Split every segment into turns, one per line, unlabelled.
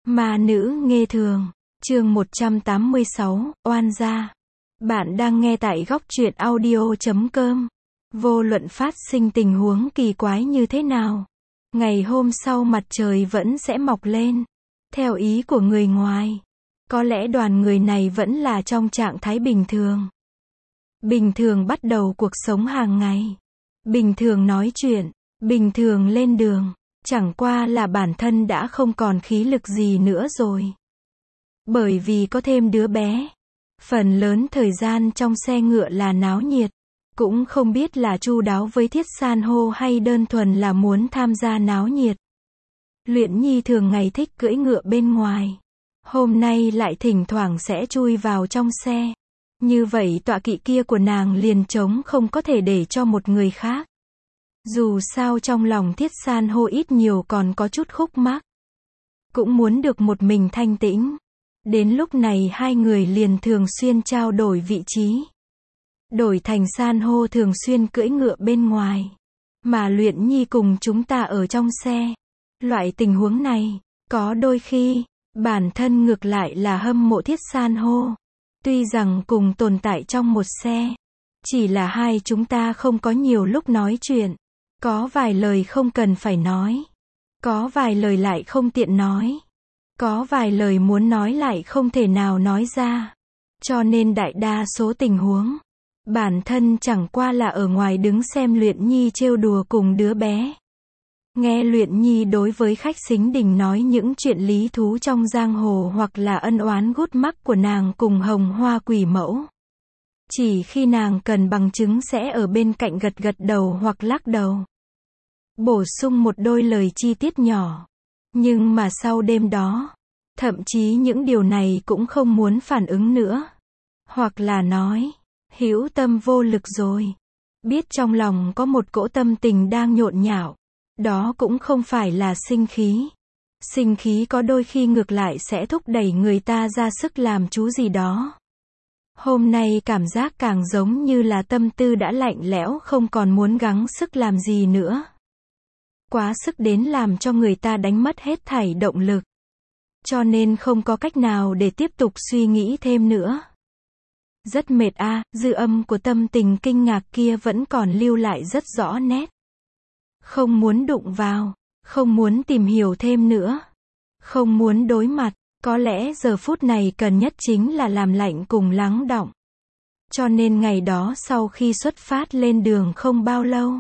Ma nữ nghê thường, chương 186, oan gia. Bạn đang nghe tại góc truyện audio.com. Vô luận phát sinh tình huống kỳ quái như thế nào, ngày hôm sau mặt trời vẫn sẽ mọc lên. Theo ý của người ngoài, có lẽ đoàn người này vẫn là trong trạng thái bình thường. Bình thường bắt đầu cuộc sống hàng ngày. Bình thường nói chuyện, bình thường lên đường. Chẳng qua là bản thân đã không còn khí lực gì nữa rồi. Bởi vì có thêm đứa bé. Phần lớn thời gian trong xe ngựa là náo nhiệt. Cũng không biết là chu đáo với Thiết San hô hay đơn thuần là muốn tham gia náo nhiệt. Luyện Nhi thường ngày thích cưỡi ngựa bên ngoài. Hôm nay lại thỉnh thoảng sẽ chui vào trong xe. Như vậy tọa kỵ kia của nàng liền trống không có thể để cho một người khác. Dù sao trong lòng Thiết San hô ít nhiều còn có chút khúc mắc. Cũng muốn được một mình thanh tĩnh. Đến lúc này hai người liền thường xuyên trao đổi vị trí. Đổi thành San hô thường xuyên cưỡi ngựa bên ngoài. Mà Luyện Nhi cùng chúng ta ở trong xe. Loại tình huống này, có đôi khi, bản thân ngược lại là hâm mộ Thiết San hô. Tuy rằng cùng tồn tại trong một xe. Chỉ là hai chúng ta không có nhiều lúc nói chuyện. Có vài lời không cần phải nói. Có vài lời lại không tiện nói. Có vài lời muốn nói lại không thể nào nói ra. Cho nên đại đa số tình huống, bản thân chẳng qua là ở ngoài đứng xem Luyện Nhi trêu đùa cùng đứa bé. Nghe Luyện Nhi đối với khách xính đình nói những chuyện lý thú trong giang hồ hoặc là ân oán gút mắc của nàng cùng Hồng Hoa Quỷ Mẫu. Chỉ khi nàng cần bằng chứng sẽ ở bên cạnh gật gật đầu hoặc lắc đầu. Bổ sung một đôi lời chi tiết nhỏ. Nhưng mà sau đêm đó, thậm chí những điều này cũng không muốn phản ứng nữa. Hoặc là nói, hữu tâm vô lực rồi. Biết trong lòng có một cỗ tâm tình đang nhộn nhạo. Đó cũng không phải là sinh khí. Sinh khí có đôi khi ngược lại sẽ thúc đẩy người ta ra sức làm chú gì đó. Hôm nay cảm giác càng giống như là tâm tư đã lạnh lẽo không còn muốn gắng sức làm gì nữa. Quá sức đến làm cho người ta đánh mất hết thảy động lực. Cho nên không có cách nào để tiếp tục suy nghĩ thêm nữa. Rất mệt dư âm của tâm tình kinh ngạc kia vẫn còn lưu lại rất rõ nét. Không muốn đụng vào, không muốn tìm hiểu thêm nữa. Không muốn đối mặt, có lẽ giờ phút này cần nhất chính là làm lạnh cùng lắng đọng. Cho nên ngày đó sau khi xuất phát lên đường không bao lâu.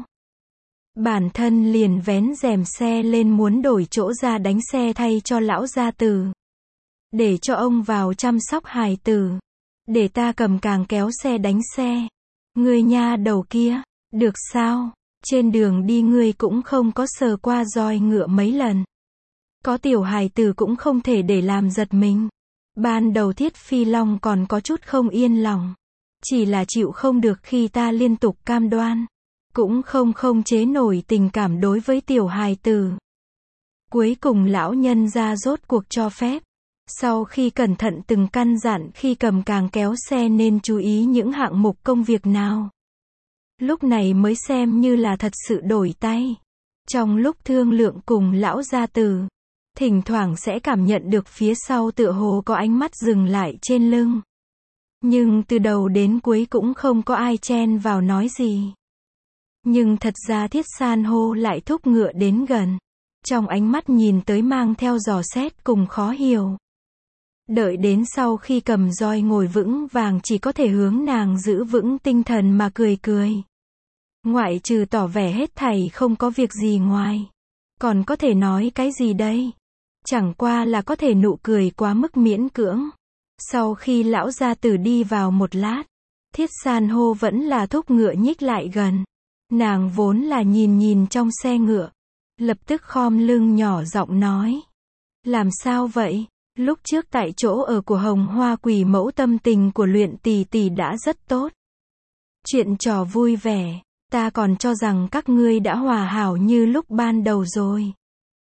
Bản thân liền vén rèm xe lên muốn đổi chỗ ra đánh xe thay cho lão gia tử. Để cho ông vào chăm sóc hài tử. Để ta cầm càng kéo xe đánh xe. Ngươi nha đầu kia, được sao? Trên đường đi ngươi cũng không có sờ qua roi ngựa mấy lần. Có tiểu hài tử cũng không thể để làm giật mình. Ban đầu Thiết Phi Long còn có chút không yên lòng. Chỉ là chịu không được khi ta liên tục cam đoan. Cũng không chế nổi tình cảm đối với tiểu hài tử. Cuối cùng lão nhân ra rốt cuộc cho phép. Sau khi cẩn thận từng căn dặn khi cầm càng kéo xe nên chú ý những hạng mục công việc nào. Lúc này mới xem như là thật sự đổi tay. Trong lúc thương lượng cùng lão gia tử, thỉnh thoảng sẽ cảm nhận được phía sau tựa hồ có ánh mắt dừng lại trên lưng. Nhưng từ đầu đến cuối cũng không có ai chen vào nói gì. Nhưng thật ra Thiết San hô lại thúc ngựa đến gần. Trong ánh mắt nhìn tới mang theo dò xét cùng khó hiểu. Đợi đến sau khi cầm roi ngồi vững vàng chỉ có thể hướng nàng giữ vững tinh thần mà cười cười. Ngoại trừ tỏ vẻ hết thảy không có việc gì ngoài. Còn có thể nói cái gì đây? Chẳng qua là có thể nụ cười quá mức miễn cưỡng. Sau khi lão gia tử đi vào một lát, Thiết San hô vẫn là thúc ngựa nhích lại gần. Nàng vốn là nhìn trong xe ngựa. Lập tức khom lưng nhỏ giọng nói. Làm sao vậy? Lúc trước tại chỗ ở của Hồng Hoa Quỷ Mẫu tâm tình của Luyện tỷ tỷ đã rất tốt. Chuyện trò vui vẻ. Ta còn cho rằng các ngươi đã hòa hảo như lúc ban đầu rồi.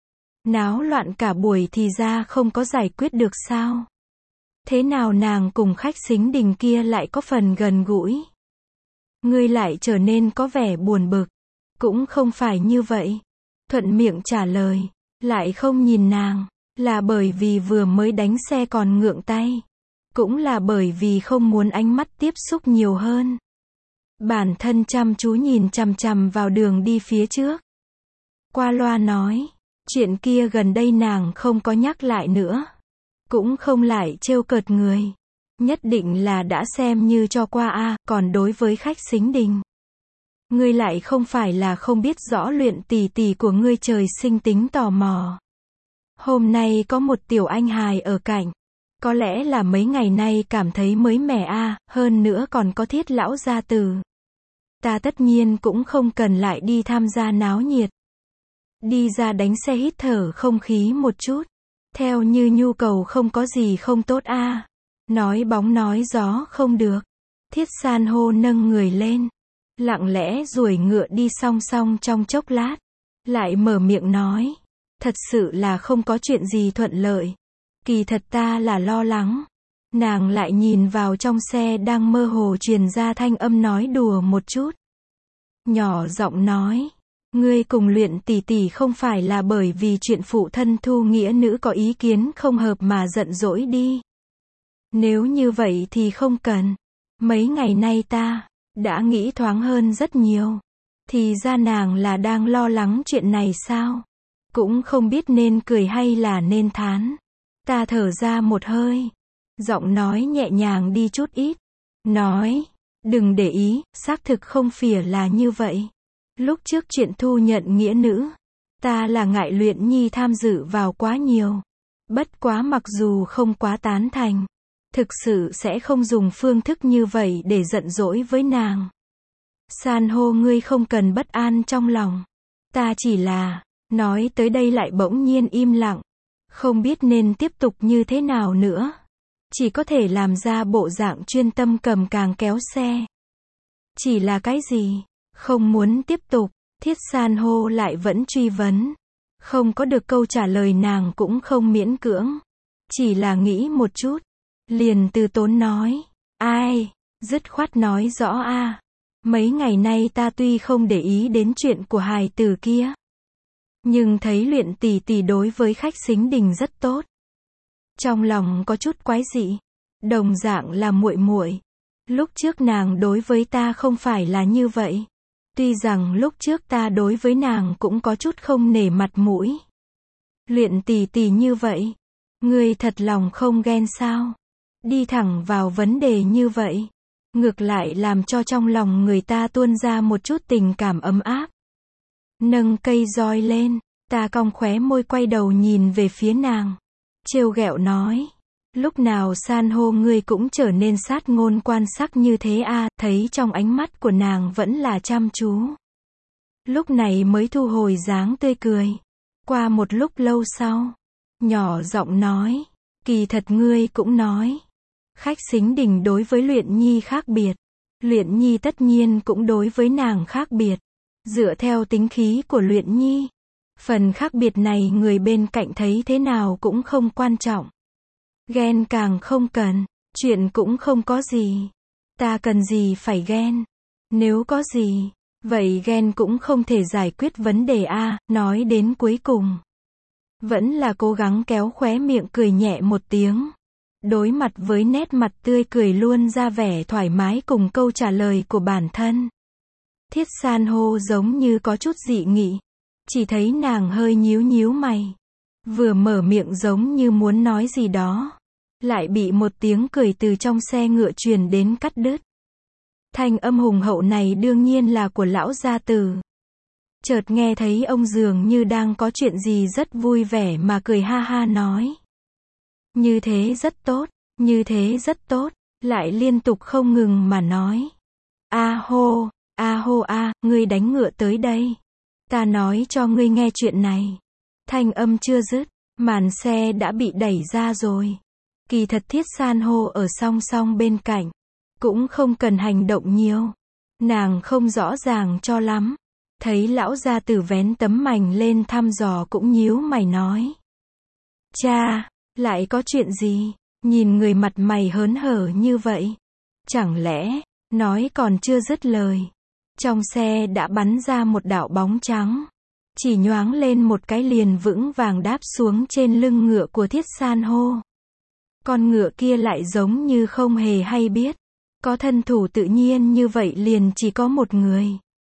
Náo loạn cả buổi thì ra không có giải quyết được sao? Thế nào nàng cùng khách xính đình kia lại có phần gần gũi? Ngươi lại trở nên có vẻ buồn bực. Cũng không phải như vậy. Thuận miệng trả lời. Lại không nhìn nàng. Là bởi vì vừa mới đánh xe còn ngượng tay. Cũng là bởi vì không muốn ánh mắt tiếp xúc nhiều hơn. Bản thân chăm chú nhìn chằm chằm vào đường đi phía trước. Qua loa nói, chuyện kia gần đây nàng không có nhắc lại nữa. Cũng không lại trêu cợt người. Nhất định là đã xem như cho qua a. Còn đối với khách Sính Đình, ngươi lại không phải là không biết rõ Luyện tỷ tỷ của ngươi trời sinh tính tò mò. Hôm nay có một tiểu anh hài ở cạnh. Có lẽ là mấy ngày nay cảm thấy mới mẻ a. Hơn nữa còn có Thiết lão gia tử. Ta tất nhiên cũng không cần lại đi tham gia náo nhiệt. Đi ra đánh xe hít thở không khí một chút. Theo như nhu cầu không có gì không tốt a. Nói bóng nói gió không được. Thiết san hô nâng người lên. Lặng lẽ duỗi ngựa đi song song trong chốc lát. Lại mở miệng nói. Thật sự là không có chuyện gì thuận lợi. Kỳ thật ta là lo lắng. Nàng lại nhìn vào trong xe đang mơ hồ truyền ra thanh âm nói đùa một chút. Nhỏ giọng nói. Ngươi cùng Luyện tỷ tỷ không phải là bởi vì chuyện phụ thân thu nghĩa nữ có ý kiến không hợp mà giận dỗi đi. Nếu như vậy thì không cần. Mấy ngày nay ta đã nghĩ thoáng hơn rất nhiều. Thì ra nàng là đang lo lắng chuyện này sao? Cũng không biết nên cười hay là nên thán. Ta thở ra một hơi. Giọng nói nhẹ nhàng đi chút ít. Nói, đừng để ý, xác thực không phỉa là như vậy. Lúc trước chuyện thu nhận nghĩa nữ, ta là ngại Luyện nhi tham dự vào quá nhiều. Bất quá mặc dù không quá tán thành, thực sự sẽ không dùng phương thức như vậy để giận dỗi với nàng. San hô ngươi không cần bất an trong lòng. Ta chỉ là, nói tới đây lại bỗng nhiên im lặng. Không biết nên tiếp tục như thế nào nữa. Chỉ có thể làm ra bộ dạng chuyên tâm cầm càng kéo xe. Chỉ là cái gì? Không muốn tiếp tục. Thiết san hô lại vẫn truy vấn. Không có được câu trả lời nàng cũng không miễn cưỡng. Chỉ là nghĩ một chút. Liền từ tốn nói. Ai? Dứt khoát nói rõ a. Mấy ngày nay ta tuy không để ý đến chuyện của hài tử kia. Nhưng thấy Luyện tỷ tỷ đối với khách Sính Đình rất tốt. Trong lòng có chút quái dị. Đồng dạng là muội muội. Lúc trước nàng đối với ta không phải là như vậy. Tuy rằng lúc trước ta đối với nàng cũng có chút không nể mặt mũi. Luyện tỷ tỷ như vậy. Ngươi thật lòng không ghen sao? Đi thẳng vào vấn đề như vậy. Ngược lại làm cho trong lòng người ta tuôn ra một chút tình cảm ấm áp. Nâng cây roi lên. Ta cong khóe môi quay đầu nhìn về phía nàng. Trêu ghẹo nói. Lúc nào san hô ngươi cũng trở nên sát ngôn quan sắc như thế a. Thấy trong ánh mắt của nàng vẫn là chăm chú. Lúc này mới thu hồi dáng tươi cười. Qua một lúc lâu sau. Nhỏ giọng nói. Kỳ thật ngươi cũng nói. Khách Sính Đình đối với Luyện nhi khác biệt. Luyện nhi tất nhiên cũng đối với nàng khác biệt. Dựa theo tính khí của Luyện nhi. Phần khác biệt này người bên cạnh thấy thế nào cũng không quan trọng. Ghen càng không cần. Chuyện cũng không có gì. Ta cần gì phải ghen. Nếu có gì, vậy ghen cũng không thể giải quyết vấn đề a. Nói đến cuối cùng. Vẫn là cố gắng kéo khóe miệng cười nhẹ một tiếng. Đối mặt với nét mặt tươi cười luôn ra vẻ thoải mái cùng câu trả lời của bản thân. Thiết san hô giống như có chút dị nghị. Chỉ thấy nàng hơi nhíu nhíu mày. Vừa mở miệng giống như muốn nói gì đó. Lại bị một tiếng cười từ trong xe ngựa truyền đến cắt đứt. Thanh âm hùng hậu này đương nhiên là của lão gia tử. Chợt nghe thấy ông dường như đang có chuyện gì rất vui vẻ mà cười ha ha nói. Như thế rất tốt, như thế rất tốt. Lại liên tục không ngừng mà nói. A hô a, ngươi đánh ngựa tới đây. Ta nói cho ngươi nghe chuyện này. Thanh âm chưa dứt, màn xe đã bị đẩy ra rồi. Kỳ thật Thiết san hô ở song song bên cạnh. Cũng không cần hành động nhiều. Nàng không rõ ràng cho lắm. Thấy lão gia tử vén tấm mành lên thăm dò cũng nhíu mày nói. Cha, lại có chuyện gì? Nhìn người mặt mày hớn hở như vậy. Chẳng lẽ, nói còn chưa dứt lời. Trong xe đã bắn ra một đạo bóng trắng. chỉ nhoáng lên một cái liền vững vàng đáp xuống trên lưng ngựa của Thiết San hô. Con ngựa kia lại giống như không hề hay biết. Có thân thủ tự nhiên như vậy liền chỉ có một người.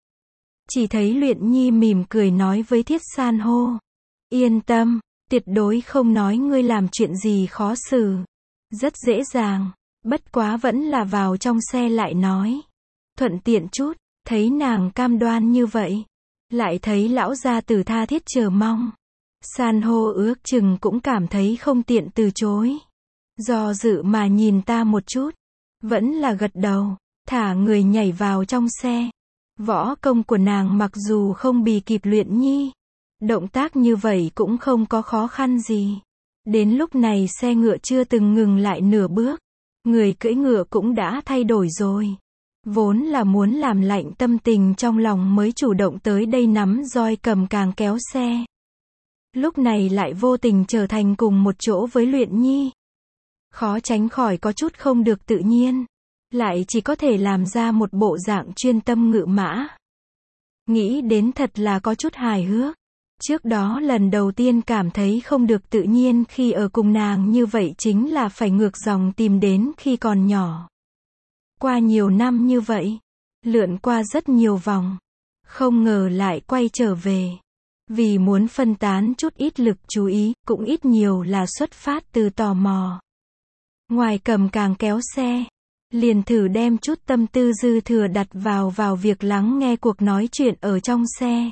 Chỉ thấy Luyện Nhi mỉm cười nói với Thiết San hô. Yên tâm, tuyệt đối không nói ngươi làm chuyện gì khó xử. Rất dễ dàng, bất quá vẫn là vào trong xe lại nói. Thuận tiện chút, thấy nàng cam đoan như vậy. Lại thấy lão gia tử tha thiết chờ mong. San hô ước chừng cũng cảm thấy không tiện từ chối. Do dự mà nhìn ta một chút. Vẫn là gật đầu, thả người nhảy vào trong xe. Võ công của nàng mặc dù không bì kịp Luyện Nhi. Động tác như vậy cũng không có khó khăn gì. Đến lúc này xe ngựa chưa từng ngừng lại nửa bước. Người cưỡi ngựa cũng đã thay đổi rồi. Vốn là muốn làm lạnh tâm tình trong lòng mới chủ động tới đây nắm roi cầm càng kéo xe. Lúc này lại vô tình trở thành cùng một chỗ với Luyện Nhi. Khó tránh khỏi có chút không được tự nhiên. Lại chỉ có thể làm ra một bộ dạng chuyên tâm ngự mã. Nghĩ đến thật là có chút hài hước. Trước đó lần đầu tiên cảm thấy không được tự nhiên khi ở cùng nàng như vậy chính là phải ngược dòng tìm đến khi còn nhỏ. Qua nhiều năm như vậy, lượn qua rất nhiều vòng, không ngờ lại quay trở về. Vì muốn phân tán chút ít lực chú ý, cũng ít nhiều là xuất phát từ tò mò. Ngoài cầm càng kéo xe, liền thử đem chút tâm tư dư thừa đặt vào việc lắng nghe cuộc nói chuyện ở trong xe.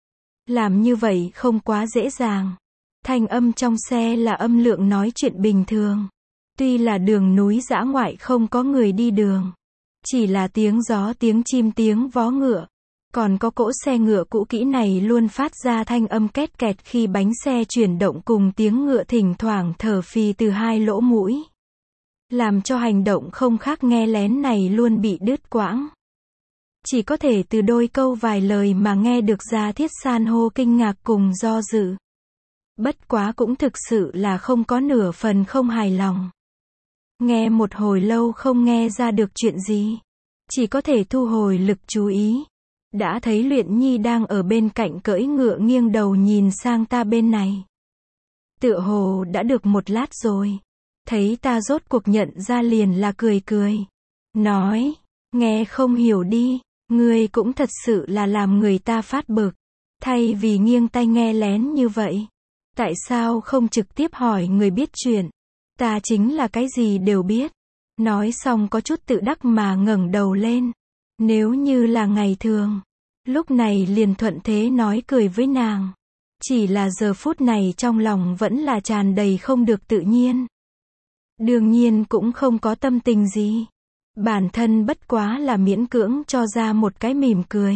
Làm như vậy không quá dễ dàng. Thanh âm trong xe là âm lượng nói chuyện bình thường. Tuy là đường núi dã ngoại không có người đi đường. Chỉ là tiếng gió, tiếng chim, tiếng vó ngựa. Còn có cỗ xe ngựa cũ kỹ này luôn phát ra thanh âm két kẹt khi bánh xe chuyển động cùng tiếng ngựa thỉnh thoảng thở phì từ hai lỗ mũi. Làm cho hành động không khác nghe lén này luôn bị đứt quãng. Chỉ có thể từ đôi câu vài lời mà nghe được ra Thiết San hô kinh ngạc cùng do dự. Bất quá cũng thực sự là không có nửa phần không hài lòng. Nghe một hồi lâu không nghe ra được chuyện gì. Chỉ có thể thu hồi lực chú ý. Đã thấy Luyện Nhi đang ở bên cạnh cưỡi ngựa nghiêng đầu nhìn sang ta bên này. Tựa hồ đã được một lát rồi. Thấy ta rốt cuộc nhận ra liền là cười cười. Nói, nghe không hiểu đi, ngươi cũng thật sự là làm người ta phát bực. Thay vì nghiêng tai nghe lén như vậy. Tại sao không trực tiếp hỏi người biết chuyện? Ta chính là cái gì đều biết. Nói xong có chút tự đắc mà ngẩng đầu lên. Nếu như là ngày thường, lúc này liền thuận thế nói cười với nàng. Chỉ là giờ phút này trong lòng vẫn là tràn đầy không được tự nhiên. Đương nhiên cũng không có tâm tình gì. Bản thân bất quá là miễn cưỡng cho ra một cái mỉm cười.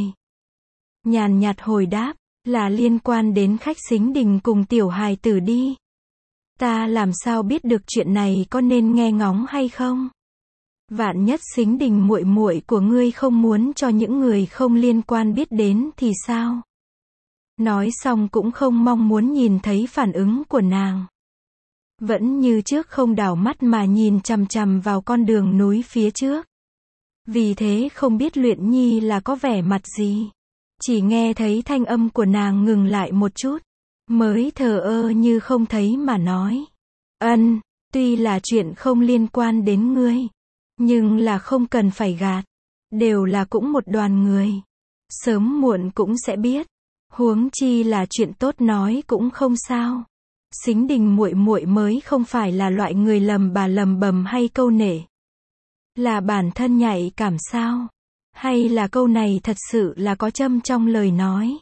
Nhàn nhạt hồi đáp, là liên quan đến Khách Sính Đình cùng tiểu hài tử đi. Ta làm sao biết được chuyện này có nên nghe ngóng hay không? Vạn nhất Sính Đình muội muội của ngươi không muốn cho những người không liên quan biết đến thì sao? Nói xong cũng không mong muốn nhìn thấy phản ứng của nàng. Vẫn như trước không đảo mắt mà nhìn chằm chằm vào con đường núi phía trước. Vì thế không biết Luyện Nhi là có vẻ mặt gì. Chỉ nghe thấy thanh âm của nàng ngừng lại một chút. Mới thờ ơ như không thấy mà nói. Ân, tuy là chuyện không liên quan đến ngươi. Nhưng là không cần phải gạt. Đều là cũng một đoàn người. Sớm muộn cũng sẽ biết. Huống chi là chuyện tốt nói cũng không sao. Sính Đình muội muội mới không phải là loại người lầm bà lầm bầm hay câu nể. Là bản thân nhạy cảm sao? Hay là câu này thật sự là có châm trong lời nói?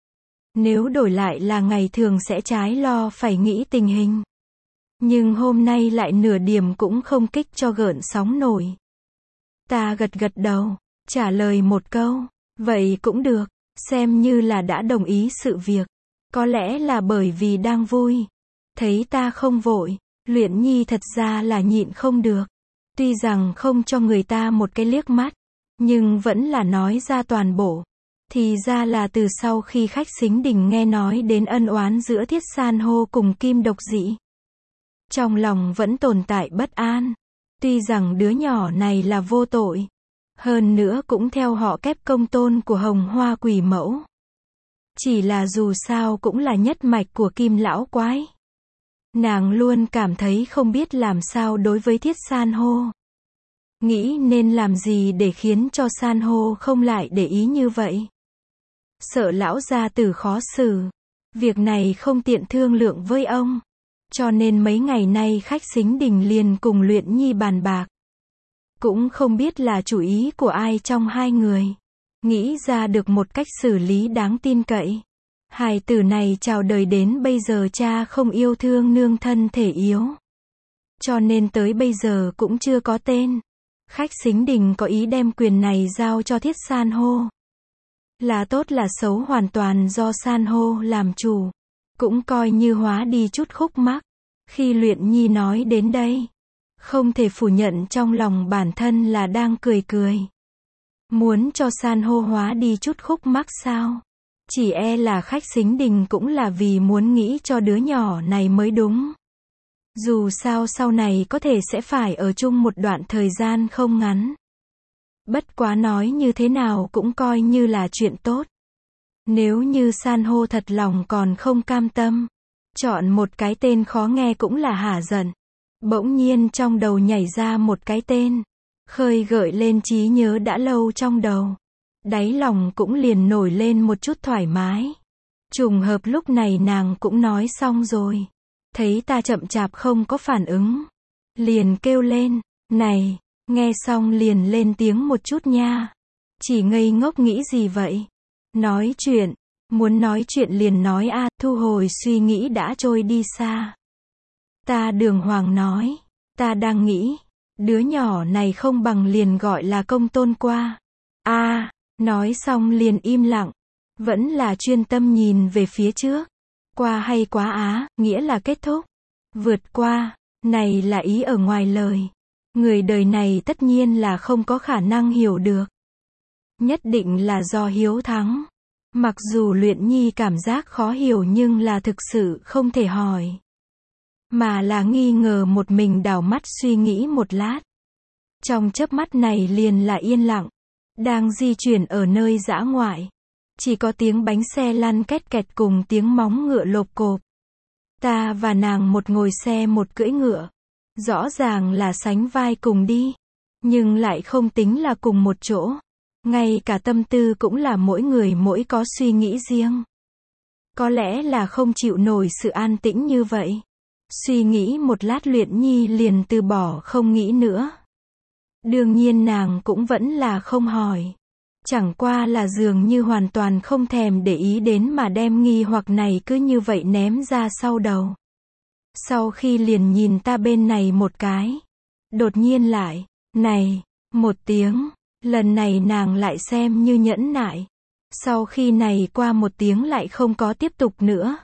Nếu đổi lại là ngày thường sẽ trái lo phải nghĩ tình hình. Nhưng hôm nay lại nửa điểm cũng không kích cho gợn sóng nổi. Ta gật gật đầu, trả lời một câu. Vậy cũng được, xem như là đã đồng ý sự việc. Có lẽ là bởi vì đang vui. Thấy ta không vội, Luyện Nhi thật ra là nhịn không được. Tuy rằng không cho người ta một cái liếc mắt, nhưng vẫn là nói ra toàn bộ. Thì ra là từ sau khi Khách Sính Đình nghe nói đến ân oán giữa Thiết San hô cùng Kim Độc Dị. Trong lòng vẫn tồn tại bất an. Tuy rằng đứa nhỏ này là vô tội. Hơn nữa cũng theo họ kép công tôn của Hồng Hoa Quỷ Mẫu. Chỉ là dù sao cũng là nhất mạch của Kim lão quái. Nàng luôn cảm thấy không biết làm sao đối với Thiết San hô. Nghĩ nên làm gì để khiến cho San hô không lại để ý như vậy. Sợ lão gia tử khó xử. Việc này không tiện thương lượng với ông. Cho nên mấy ngày nay khách Sính Đình liền cùng Luyện Nhi bàn bạc. Cũng không biết là chủ ý của ai trong hai người. Nghĩ ra được một cách xử lý đáng tin cậy. Hài tử này chào đời đến bây giờ cha không yêu thương nương thân thể yếu. Cho nên tới bây giờ cũng chưa có tên. Khách Sính Đình có ý đem quyền này giao cho Thiết San hô. Là tốt là xấu hoàn toàn do San hô làm chủ. Cũng coi như hóa đi chút khúc mắc. Khi Luyện Nhi nói đến đây, không thể phủ nhận trong lòng bản thân là đang cười cười. Muốn cho San hô hóa đi chút khúc mắc sao? Chỉ e là khách Sính Đình cũng là vì muốn nghĩ cho đứa nhỏ này mới đúng. Dù sao sau này có thể sẽ phải ở chung một đoạn thời gian không ngắn. Bất quá nói như thế nào cũng coi như là chuyện tốt. Nếu như San hô thật lòng còn không cam tâm, chọn một cái tên khó nghe cũng là hả giận. Bỗng nhiên trong đầu nhảy ra một cái tên, khơi gợi lên trí nhớ đã lâu trong đầu. Đáy lòng cũng liền nổi lên một chút thoải mái. Trùng hợp lúc này nàng cũng nói xong rồi. Thấy ta chậm chạp không có phản ứng. Liền kêu lên, này, nghe xong liền lên tiếng một chút nha. Chỉ ngây ngốc nghĩ gì vậy? Nói chuyện, muốn nói chuyện liền nói a, thu hồi suy nghĩ đã trôi đi xa. Ta đường hoàng nói, ta đang nghĩ, đứa nhỏ này không bằng liền gọi là Công Tôn qua. A, nói xong liền im lặng, vẫn là chuyên tâm nhìn về phía trước. Qua hay quá á, nghĩa là kết thúc. Vượt qua, này là ý ở ngoài lời. Người đời này tất nhiên là không có khả năng hiểu được. Nhất định là do hiếu thắng. Mặc dù Luyện Nhi cảm giác khó hiểu nhưng là thực sự không thể hỏi. Mà là nghi ngờ một mình đảo mắt suy nghĩ một lát. Trong chớp mắt này liền là yên lặng. Đang di chuyển ở nơi dã ngoại. Chỉ có tiếng bánh xe lăn két kẹt cùng tiếng móng ngựa lộp cộp. Ta và nàng một ngồi xe một cưỡi ngựa. Rõ ràng là sánh vai cùng đi. Nhưng lại không tính là cùng một chỗ. Ngay cả tâm tư cũng là mỗi người mỗi có suy nghĩ riêng. Có lẽ là không chịu nổi sự an tĩnh như vậy. Suy nghĩ một lát Luyện Nhi liền từ bỏ không nghĩ nữa. Đương nhiên nàng cũng vẫn là không hỏi. Chẳng qua là dường như hoàn toàn không thèm để ý đến mà đem nghi hoặc này cứ như vậy ném ra sau đầu. Sau khi liền nhìn ta bên này một cái. Đột nhiên lại, này, một tiếng. Lần này nàng lại xem như nhẫn nại. Sau khi này qua một tiếng lại không có tiếp tục nữa.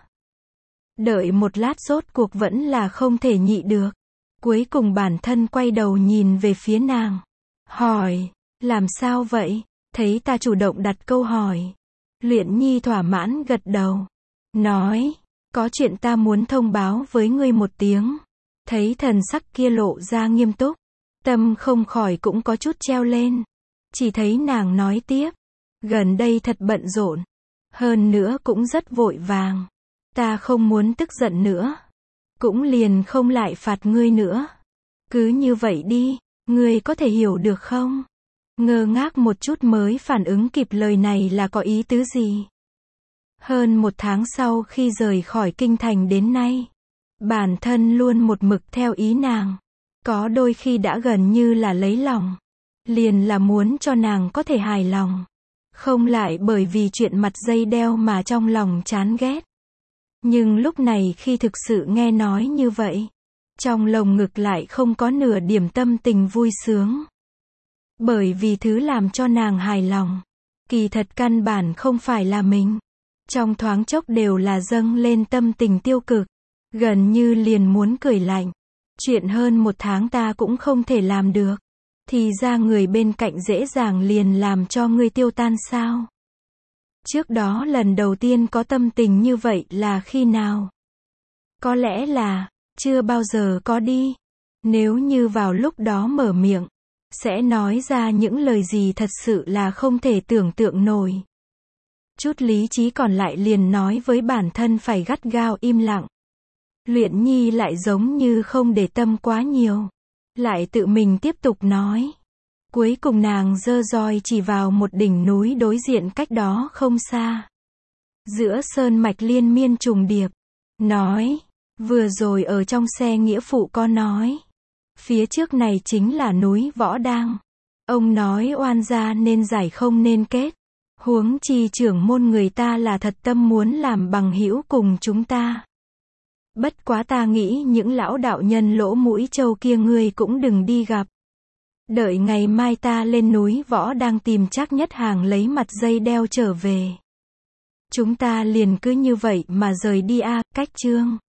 Đợi một lát rốt cuộc vẫn là không thể nhị được. Cuối cùng bản thân quay đầu nhìn về phía nàng. Hỏi, làm sao vậy? Thấy ta chủ động đặt câu hỏi. Luyện Nhi thỏa mãn gật đầu. Nói, có chuyện ta muốn thông báo với ngươi một tiếng. Thấy thần sắc kia lộ ra nghiêm túc. Tâm không khỏi cũng có chút treo lên. Chỉ thấy nàng nói tiếp. Gần đây thật bận rộn. Hơn nữa cũng rất vội vàng. Ta không muốn tức giận nữa. Cũng liền không lại phạt ngươi nữa. Cứ như vậy đi, ngươi có thể hiểu được không? Ngơ ngác một chút mới phản ứng kịp lời này là có ý tứ gì. Hơn một tháng sau khi rời khỏi kinh thành đến nay. Bản thân luôn một mực theo ý nàng. Có đôi khi đã gần như là lấy lòng. Liền là muốn cho nàng có thể hài lòng. Không lại bởi vì chuyện mặt dây đeo mà trong lòng chán ghét. Nhưng lúc này khi thực sự nghe nói như vậy. Trong lồng ngực lại không có nửa điểm tâm tình vui sướng. Bởi vì thứ làm cho nàng hài lòng. Kỳ thật căn bản không phải là mình. Trong thoáng chốc đều là dâng lên tâm tình tiêu cực. Gần như liền muốn cười lạnh. Chuyện hơn một tháng ta cũng không thể làm được. Thì ra người bên cạnh dễ dàng liền làm cho ngươi tiêu tan sao? Trước đó lần đầu tiên có tâm tình như vậy là khi nào? Có lẽ là, chưa bao giờ có đi. Nếu như vào lúc đó mở miệng, sẽ nói ra những lời gì thật sự là không thể tưởng tượng nổi. Chút lý trí còn lại liền nói với bản thân phải gắt gao im lặng. Luyện Nhi lại giống như không để tâm quá nhiều. Lại tự mình tiếp tục nói. Cuối cùng nàng giơ roi chỉ vào một đỉnh núi đối diện cách đó không xa. Giữa sơn mạch liên miên trùng điệp. Nói. Vừa rồi ở trong xe nghĩa phụ có nói. Phía trước này chính là núi Võ Đang. Ông nói oan gia nên giải không nên kết. Huống chi trưởng môn người ta là thật tâm muốn làm bằng hữu cùng chúng ta. Bất quá ta nghĩ những lão đạo nhân lỗ mũi trâu kia ngươi cũng đừng đi gặp. Đợi ngày mai ta lên núi Võ Đang tìm Trác Nhất Hàng lấy mặt dây đeo trở về. Chúng ta liền cứ như vậy mà rời đi a. Cách chương